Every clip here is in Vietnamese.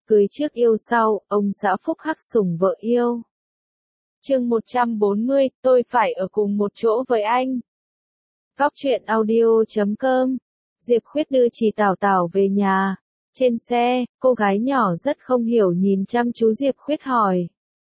Cưới trước yêu sau, ông xã phúc hắc sủng vợ yêu. Chương 140, tôi phải ở cùng một chỗ với anh. Góc truyện audio.com. Diệp Khuyết đưa chị Tảo Tảo về nhà. Trên xe, cô gái nhỏ rất không hiểu nhìn chăm chú Diệp Khuyết hỏi.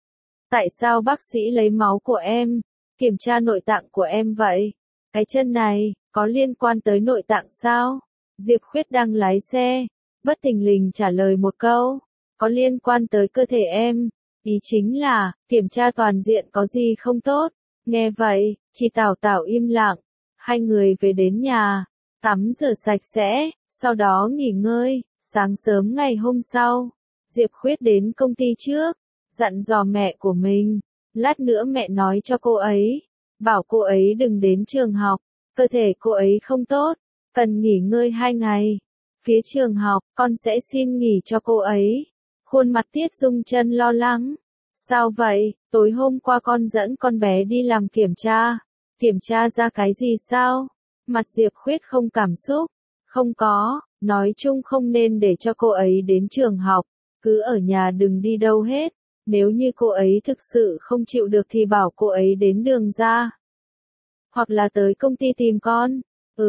Tại sao bác sĩ lấy máu của em, kiểm tra nội tạng của em vậy? Cái chân này, có liên quan tới nội tạng sao? Diệp Khuyết đang lái xe, bất thình lình trả lời một câu. Có liên quan tới cơ thể em. Ý chính là, kiểm tra toàn diện có gì không tốt. Nghe vậy, chị Tảo Tảo im lặng. Hai người về đến nhà, tắm rửa sạch sẽ, sau đó nghỉ ngơi. Sáng sớm ngày hôm sau, Diệp Khuyết đến công ty trước, dặn dò mẹ của mình. Lát nữa mẹ nói cho cô ấy, bảo cô ấy đừng đến trường học, cơ thể cô ấy không tốt, cần nghỉ ngơi 2 ngày. Phía trường học, con sẽ xin nghỉ cho cô ấy. Khuôn mặt Tiết Dung Chân lo lắng. Sao vậy, tối hôm qua con dẫn con bé đi làm kiểm tra ra cái gì sao? Mặt Diệp Khuyết không cảm xúc. Không có, nói chung không nên để cho cô ấy đến trường học, cứ ở nhà đừng đi đâu hết. Nếu như cô ấy thực sự không chịu được thì bảo cô ấy đến đường ra. Hoặc là tới công ty tìm con.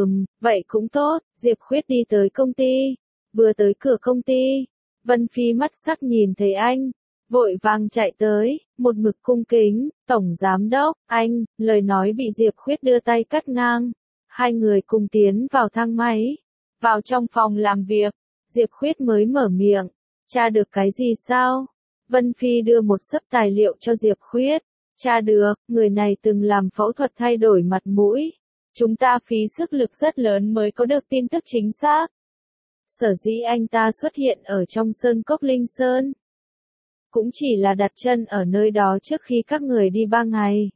Vậy cũng tốt. Diệp Khuyết đi tới công ty. Vừa tới cửa công ty, Vân Phi mắt sắc nhìn thấy anh, vội vàng chạy tới, một mực cung kính. Tổng giám đốc, anh. Lời nói bị Diệp Khuyết đưa tay cắt ngang. Hai người cùng tiến vào thang máy, vào trong phòng làm việc. Diệp Khuyết mới mở miệng. Tra được cái gì sao? Vân Phi đưa một xấp tài liệu cho Diệp Khuyết. Tra được, người này từng làm phẫu thuật thay đổi mặt mũi. Chúng ta phí sức lực rất lớn mới có được tin tức chính xác. Sở dĩ anh ta xuất hiện ở trong sơn cốc Linh Sơn, cũng chỉ là đặt chân ở nơi đó trước khi các người đi 3 ngày.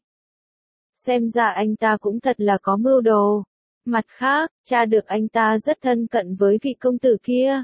Xem ra anh ta cũng thật là có mưu đồ. Mặt khác, tra được anh ta rất thân cận với vị công tử kia.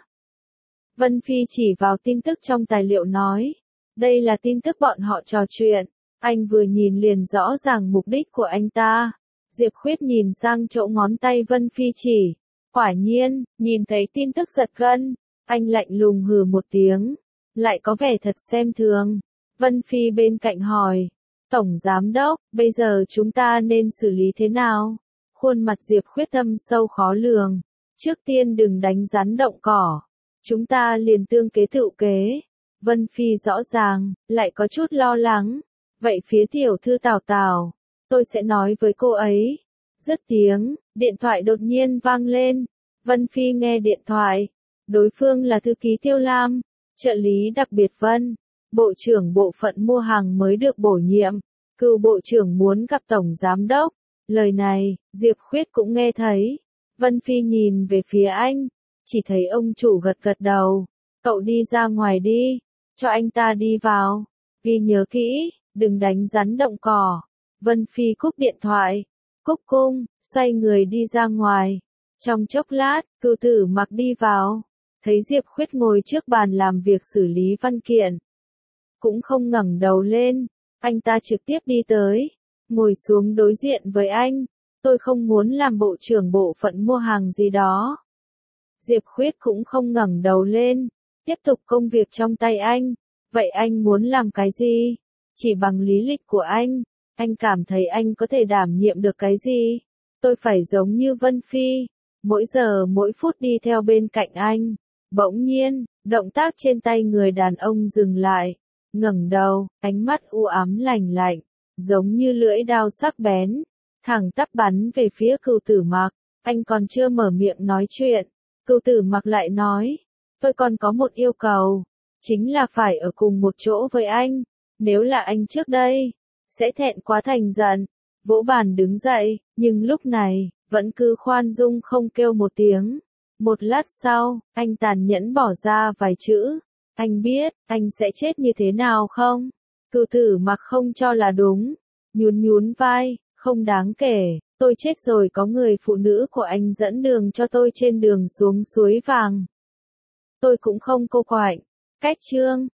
Vân Phi chỉ vào tin tức trong tài liệu nói. Đây là tin tức bọn họ trò chuyện. Anh vừa nhìn liền rõ ràng mục đích của anh ta. Diệp Khuyết nhìn sang chỗ ngón tay Vân Phi chỉ. Quả nhiên, nhìn thấy tin tức giật gân. Anh lạnh lùng hừ một tiếng. Lại có vẻ thật xem thường. Vân Phi bên cạnh hỏi. Tổng giám đốc, bây giờ chúng ta nên xử lý thế nào? Khuôn mặt Diệp Khuyết thâm sâu khó lường. Trước tiên đừng đánh rắn động cỏ. Chúng ta liền tương kế tự kế. Vân Phi rõ ràng, lại có chút lo lắng. Vậy phía tiểu thư Tảo Tảo, tôi sẽ nói với cô ấy. Dứt tiếng, điện thoại đột nhiên vang lên. Vân Phi nghe điện thoại. Đối phương là thư ký Tiêu Lam, trợ lý đặc biệt Vân. Bộ trưởng bộ phận mua hàng mới được bổ nhiệm. Cựu bộ trưởng muốn gặp tổng giám đốc. Lời này, Diệp Khuyết cũng nghe thấy. Vân Phi nhìn về phía anh. Chỉ thấy ông chủ gật gật đầu. Cậu đi ra ngoài đi. Cho anh ta đi vào. Ghi nhớ kỹ, đừng đánh rắn động cỏ. Vân Phi cúp điện thoại. Cúc cung, xoay người đi ra ngoài. Trong chốc lát, Cửu Tử Mặc đi vào. Thấy Diệp Khuyết ngồi trước bàn làm việc xử lý văn kiện. Cũng không ngẩng đầu lên. Anh ta trực tiếp đi tới. Ngồi xuống đối diện với anh. Tôi không muốn làm bộ trưởng bộ phận mua hàng gì đó. Diệp Khuyết cũng không ngẩng đầu lên. Tiếp tục công việc trong tay anh. Vậy anh muốn làm cái gì? Chỉ bằng lý lịch của anh cảm thấy anh có thể đảm nhiệm được cái gì? Tôi phải giống như Vân Phi. Mỗi giờ mỗi phút đi theo bên cạnh anh. Bỗng nhiên, động tác trên tay người đàn ông dừng lại. Ngẩng đầu, ánh mắt u ám lạnh lạnh. Giống như lưỡi dao sắc bén. Thẳng tắp bắn về phía Cửu Tử Mặc. Anh còn chưa mở miệng nói chuyện. Cửu Tử Mặc lại nói. Tôi còn có một yêu cầu. Chính là phải ở cùng một chỗ với anh. Nếu là anh trước đây, sẽ thẹn quá thành giận. Vỗ bàn đứng dậy, nhưng lúc này, vẫn cứ khoan dung không kêu một tiếng. Một lát sau, anh tàn nhẫn bỏ ra vài chữ. Anh biết, anh sẽ chết như thế nào không? Cửu Tử Mặc không cho là đúng. Nhún vai, không đáng kể. Tôi chết rồi có người phụ nữ của anh dẫn đường cho tôi trên đường xuống suối vàng. Tôi cũng không cô quạnh. Cách chương.